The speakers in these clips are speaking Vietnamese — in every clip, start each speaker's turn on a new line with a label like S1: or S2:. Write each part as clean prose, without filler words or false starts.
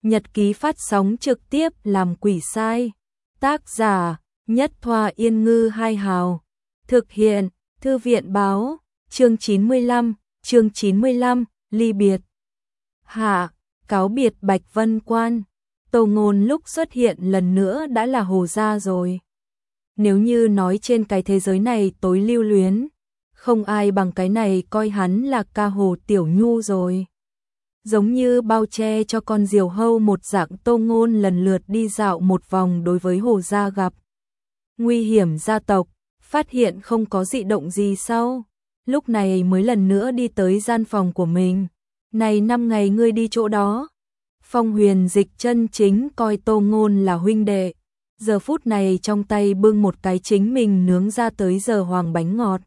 S1: Nhật ký phát sóng trực tiếp làm quỷ sai. Tác giả Nhất Thoa Yên Ngư Hai Hào. Thực hiện Thư viện Báo. Chương 95, ly biệt. Hạ, cáo biệt Bạch Vân Quan. Tô Ngôn lúc xuất hiện lần nữa đã là Hồ gia rồi. Nếu như nói trên cái thế giới này tối lưu luyến, không ai bằng cái này coi hắn là ca Hồ Tiểu Nhu rồi. Giống như bao che cho con diều hâu một dạng, Tô Ngôn lần lượt đi dạo một vòng đối với Hồ gia gặp nguy hiểm gia tộc, phát hiện không có dị động gì sau. Lúc này mới lần nữa đi tới gian phòng của mình. Này 5 ngày ngươi đi chỗ đó. Phong Huyền Dịch chân chính coi Tô Ngôn là huynh đệ. Giờ phút này trong tay bưng một cái chính mình nướng ra tới giờ hoàng bánh ngọt.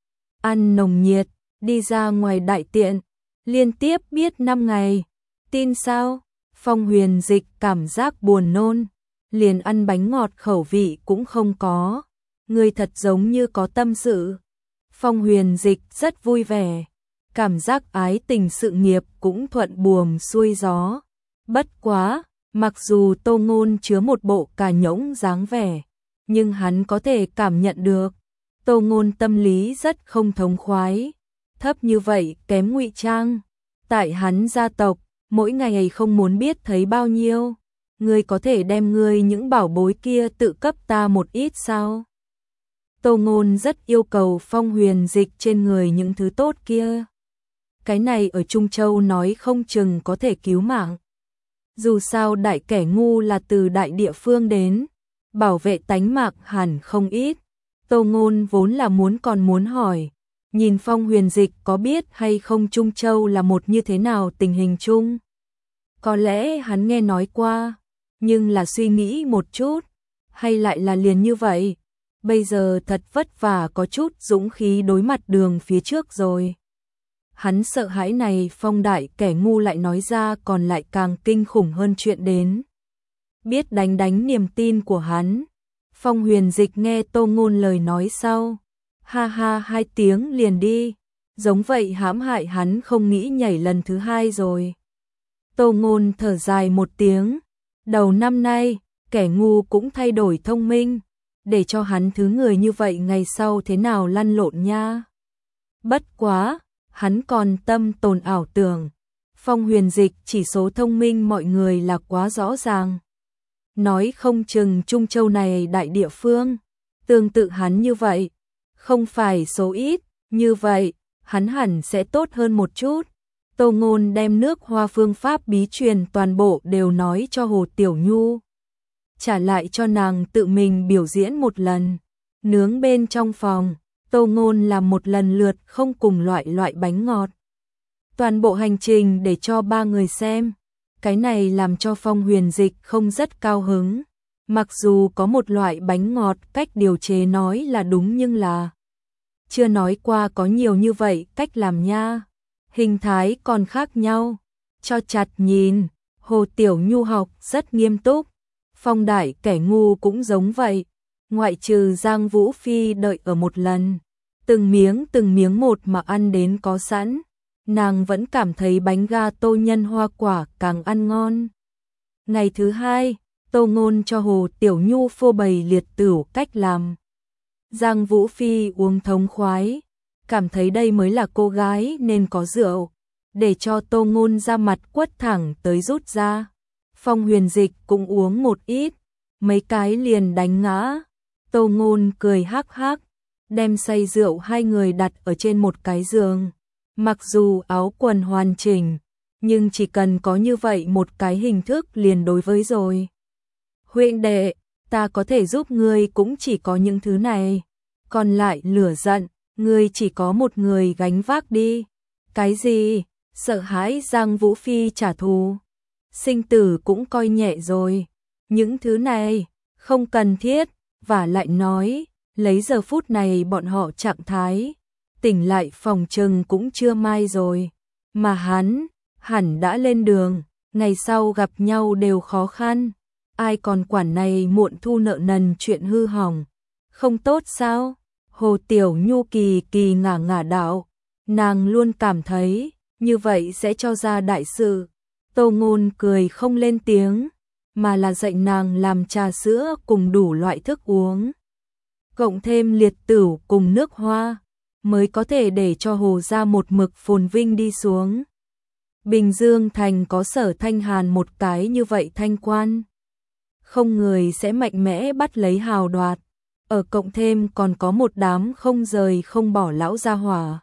S1: Ăn nồng nhiệt, đi ra ngoài đại tiện. Liên tiếp biết 5 ngày. Tin sao? Phong Huyền Dịch cảm giác buồn nôn. Liền ăn bánh ngọt khẩu vị cũng không có. Ngươi thật giống như có tâm sự. Phong Huyền Dịch rất vui vẻ. Cảm giác ái tình sự nghiệp cũng thuận buồm xuôi gió. Bất quá, mặc dù Tô Ngôn chứa một bộ cà nhỗng dáng vẻ, nhưng hắn có thể cảm nhận được Tô Ngôn tâm lý rất không thống khoái. Thấp như vậy kém ngụy trang. Tại hắn gia tộc, mỗi ngày không muốn biết thấy bao nhiêu. Ngươi có thể đem ngươi những bảo bối kia tự cấp ta một ít sao? Tô Ngôn rất yêu cầu Phong Huyền Dịch trên người những thứ tốt kia. Cái này ở Trung Châu nói không chừng có thể cứu mạng. Dù sao đại kẻ ngu là từ đại địa phương đến, bảo vệ tánh mạng hẳn không ít. Tô Ngôn vốn là muốn hỏi, nhìn Phong Huyền Dịch có biết hay không Trung Châu là một như thế nào tình hình chung. Có lẽ hắn nghe nói qua, nhưng là suy nghĩ một chút, hay lại là liền như vậy. Bây giờ thật vất vả có chút dũng khí đối mặt đường phía trước rồi. Hắn sợ hãi này Phong đại kẻ ngu lại nói ra còn lại càng kinh khủng hơn chuyện đến. Biết đánh niềm tin của hắn. Phong Huyền Dịch nghe Tô Ngôn lời nói sau. Ha ha 2 tiếng liền đi. Giống vậy hãm hại hắn không nghĩ nhảy lần thứ 2 rồi. Tô Ngôn thở dài một tiếng. Đầu năm nay, kẻ ngu cũng thay đổi thông minh. Để cho hắn thứ người như vậy ngày sau thế nào lăn lộn nha. Bất quá, hắn còn tâm tồn ảo tưởng. Phong Huyền Dịch chỉ số thông minh mọi người là quá rõ ràng. Nói không chừng Trung Châu này đại địa phương, tương tự hắn như vậy, không phải số ít, như vậy, hắn hẳn sẽ tốt hơn một chút. Tô Ngôn đem nước hoa phương pháp bí truyền toàn bộ đều nói cho Hồ Tiểu Nhu. Trả lại cho nàng tự mình biểu diễn một lần. Nướng bên trong phòng, Tô Ngôn làm một lần lượt không cùng loại bánh ngọt. Toàn bộ hành trình để cho 3 người xem. Cái này làm cho Phong Huyền Dịch không rất cao hứng. Mặc dù có một loại bánh ngọt cách điều chế nói là đúng nhưng là chưa nói qua có nhiều như vậy cách làm nha. Hình thái còn khác nhau. Cho chặt nhìn, Hồ Tiểu Nhu học rất nghiêm túc. Phong đại kẻ ngu cũng giống vậy. Ngoại trừ Giang Vũ Phi đợi ở một lần. Từng miếng một mà ăn đến có sẵn. Nàng vẫn cảm thấy bánh gato nhân hoa quả càng ăn ngon. Ngày thứ 2, Tô Ngôn cho Hồ Tiểu Nhu phô bày liệt tửu cách làm. Giang Vũ Phi uống thống khoái. Cảm thấy đây mới là cô gái nên có rượu. Để cho Tô Ngôn ra mặt quất thẳng tới rút ra. Phong Huyền Dịch cũng uống một ít. Mấy cái liền đánh ngã. Tô Ngôn cười hắc hắc. Đem say rượu 2 người đặt ở trên một cái giường. Mặc dù áo quần hoàn chỉnh, nhưng chỉ cần có như vậy một cái hình thức liền đối với rồi. Huynh đệ, ta có thể giúp ngươi cũng chỉ có những thứ này. Còn lại lửa giận, ngươi chỉ có một người gánh vác đi. Cái gì? Sợ hãi Giang Vũ Phi trả thù. Sinh tử cũng coi nhẹ rồi. Những thứ này, không cần thiết, và lại nói, lấy giờ phút này bọn họ trạng thái. Tỉnh lại phòng trừng cũng chưa mai rồi. Mà hắn, hẳn đã lên đường, ngày sau gặp nhau đều khó khăn. Ai còn quản này muộn thu nợ nần chuyện hư hỏng. Không tốt sao? Hồ Tiểu Nhu kỳ ngả đạo. Nàng luôn cảm thấy, như vậy sẽ cho ra đại sự. Tô Ngôn cười không lên tiếng, mà là dạy nàng làm trà sữa cùng đủ loại thức uống. Cộng thêm liệt tửu cùng nước hoa, mới có thể để cho Hồ gia một mực phồn vinh đi xuống. Bình Dương Thành có Sở Thanh Hàn một cái như vậy thanh quan, không người sẽ mạnh mẽ bắt lấy hào đoạt, ở cộng thêm còn có một đám không rời không bỏ lão gia hỏa.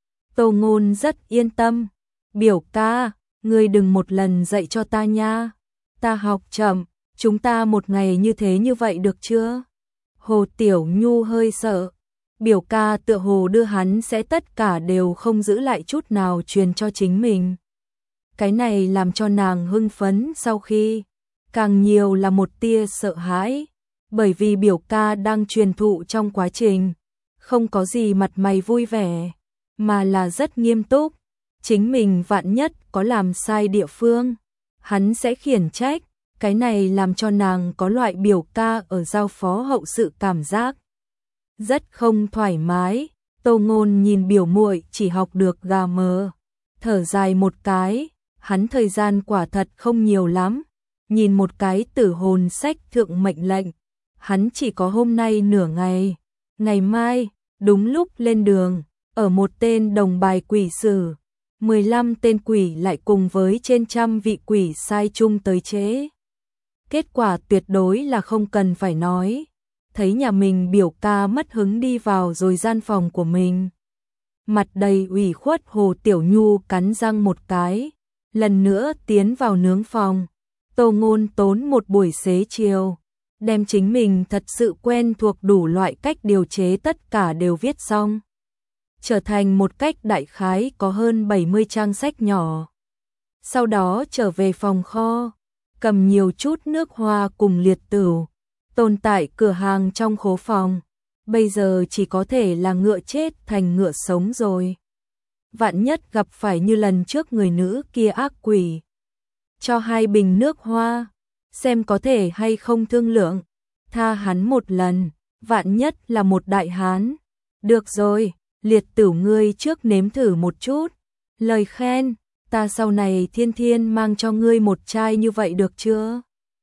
S1: Tô Ngôn rất yên tâm, biểu ca, ngươi đừng một lần dạy cho ta nha, ta học chậm, chúng ta một ngày như thế như vậy được chưa? Hồ Tiểu Nhu hơi sợ, biểu ca tựa hồ đưa hắn sẽ tất cả đều không giữ lại chút nào truyền cho chính mình. Cái này làm cho nàng hưng phấn sau khi, càng nhiều là một tia sợ hãi, bởi vì biểu ca đang truyền thụ trong quá trình, không có gì mặt mày vui vẻ, mà là rất nghiêm túc, chính mình vạn nhất có làm sai địa phương, hắn sẽ khiển trách, cái này làm cho nàng có loại biểu ca ở giao phó hậu sự cảm giác. Rất không thoải mái, Tô Ngôn nhìn biểu muội chỉ học được gà mờ, thở dài một cái, hắn thời gian quả thật không nhiều lắm, nhìn một cái tử hồn sách thượng mệnh lệnh, hắn chỉ có hôm nay nửa ngày, ngày mai, đúng lúc lên đường, ở một tên đồng bài quỷ sử, 15 tên quỷ lại cùng với trên trăm vị quỷ sai chung tới chế. Kết quả tuyệt đối là không cần phải nói, thấy nhà mình biểu ca mất hứng đi vào rồi gian phòng của mình. Mặt đầy ủy khuất Hồ Tiểu Nhu cắn răng một cái, lần nữa tiến vào nướng phòng. Tô Ngôn tốn một buổi xế chiều, đem chính mình thật sự quen thuộc đủ loại cách điều chế tất cả đều viết xong. Trở thành một cách đại khái có hơn 70 trang sách nhỏ. Sau đó trở về phòng kho, cầm nhiều chút nước hoa cùng liệt tửu, tồn tại cửa hàng trong khố phòng. Bây giờ chỉ có thể là ngựa chết thành ngựa sống rồi. Vạn nhất gặp phải như lần trước người nữ kia ác quỷ. Cho 2 bình nước hoa, xem có thể hay không thương lượng, tha hắn một lần, vạn nhất là một đại hán. Được rồi, liệt tửu ngươi trước nếm thử một chút, lời khen, ta sau này thiên thiên mang cho ngươi một chai như vậy được chưa?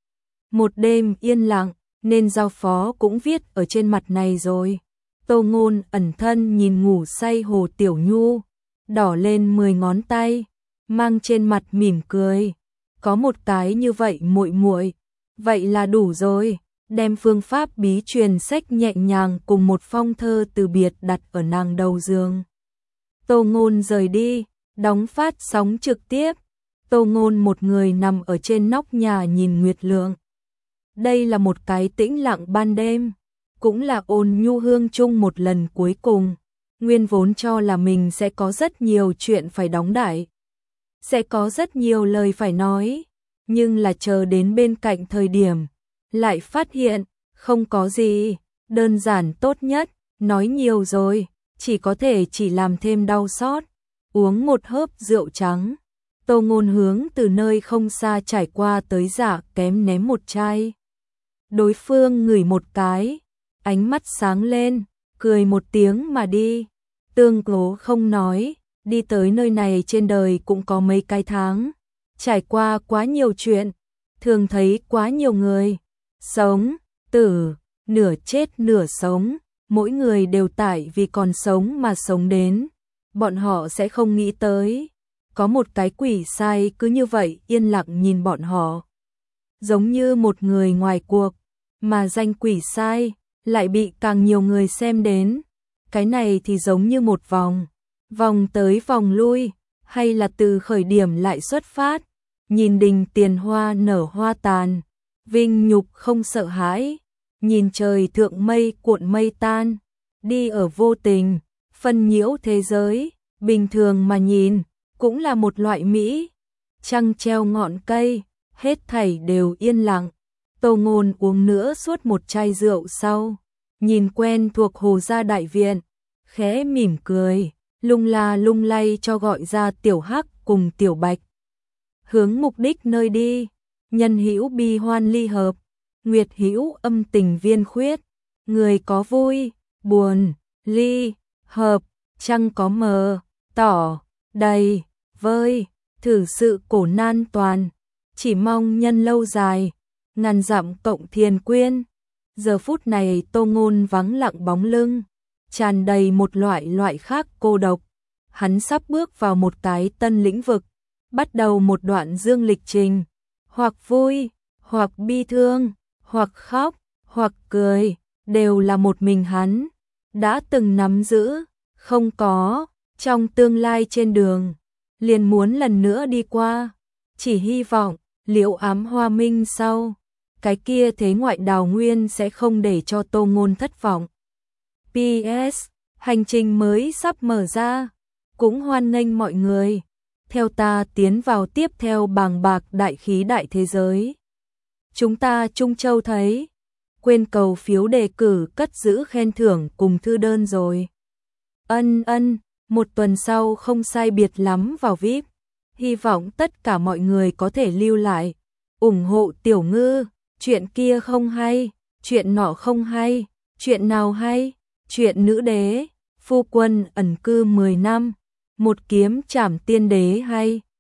S1: Một đêm yên lặng, nên giao phó cũng viết ở trên mặt này rồi. Tô Ngôn ẩn thân nhìn ngủ say Hồ Tiểu Nhu, đỏ lên 10 ngón tay, mang trên mặt mỉm cười. Có một cái như vậy muội muội, vậy là đủ rồi. Đem phương pháp bí truyền sách nhẹ nhàng cùng một phong thơ từ biệt đặt ở nàng đầu giường. Tô Ngôn rời đi, đóng phát sóng trực tiếp. Tô Ngôn một người nằm ở trên nóc nhà nhìn nguyệt lượng. Đây là một cái tĩnh lặng ban đêm, cũng là Ôn Nhu Hương chung một lần cuối cùng. Nguyên vốn cho là mình sẽ có rất nhiều chuyện phải đóng đãi, sẽ có rất nhiều lời phải nói, nhưng là chờ đến bên cạnh thời điểm, lại phát hiện, không có gì, đơn giản tốt nhất, nói nhiều rồi, chỉ có thể chỉ làm thêm đau xót. Uống một hớp rượu trắng, Tô Ngôn hướng từ nơi không xa trải qua tới Dạ Kém ném một chai. Đối phương ngửi một cái, ánh mắt sáng lên, cười một tiếng mà đi. Tương Cố không nói, đi tới nơi này trên đời cũng có mấy cái tháng, trải qua quá nhiều chuyện, thường thấy quá nhiều người, sống, tử, nửa chết nửa sống, mỗi người đều tại vì còn sống mà sống đến, bọn họ sẽ không nghĩ tới, có một cái quỷ sai cứ như vậy yên lặng nhìn bọn họ, giống như một người ngoài cuộc, mà danh quỷ sai lại bị càng nhiều người xem đến, cái này thì giống như một vòng, vòng tới vòng lui, hay là từ khởi điểm lại xuất phát, nhìn đình tiền hoa nở hoa tàn, vinh nhục không sợ hãi, nhìn trời thượng mây cuộn mây tan, đi ở vô tình, phân nhiễu thế giới, bình thường mà nhìn, cũng là một loại mỹ. Trăng treo ngọn cây, hết thảy đều yên lặng. Tô Ngôn uống nữa suốt một chai rượu sau, nhìn quen thuộc Hồ gia đại viện, khẽ mỉm cười, lung la lung lay cho gọi ra Tiểu Hắc cùng Tiểu Bạch. Hướng mục đích nơi đi, nhân hữu bi hoan ly hợp, nguyệt hữu âm tình viên khuyết, người có vui, buồn, ly, hợp, trăng có mờ, tỏ, đầy, vơi, thử sự cổ nan toàn, chỉ mong nhân lâu dài, ngàn dặm cộng thiền quyên. Giờ phút này Tô Ngôn vắng lặng bóng lưng, tràn đầy một loại khác cô độc. Hắn sắp bước vào một cái tân lĩnh vực, bắt đầu một đoạn dương lịch trình, hoặc vui, hoặc bi thương, hoặc khóc, hoặc cười, đều là một mình hắn đã từng nắm giữ, không có, trong tương lai trên đường, liền muốn lần nữa đi qua, chỉ hy vọng, Liễu Ám Hoa Minh sau, cái kia thế ngoại đào nguyên sẽ không để cho Tô Ngôn thất vọng. PS, hành trình mới sắp mở ra, cũng hoan nghênh mọi người theo ta tiến vào tiếp theo bàng bạc đại khí đại thế giới. Chúng ta Trung Châu thấy, quên cầu phiếu đề cử cất giữ khen thưởng cùng thư đơn rồi. Ân, một tuần sau không sai biệt lắm vào VIP. Hy vọng tất cả mọi người có thể lưu lại, ủng hộ Tiểu Ngư. Chuyện kia không hay, chuyện nọ không hay, chuyện nào hay, chuyện nữ đế, phu quân ẩn cư 10 năm, một kiếm trảm tiên đế hay.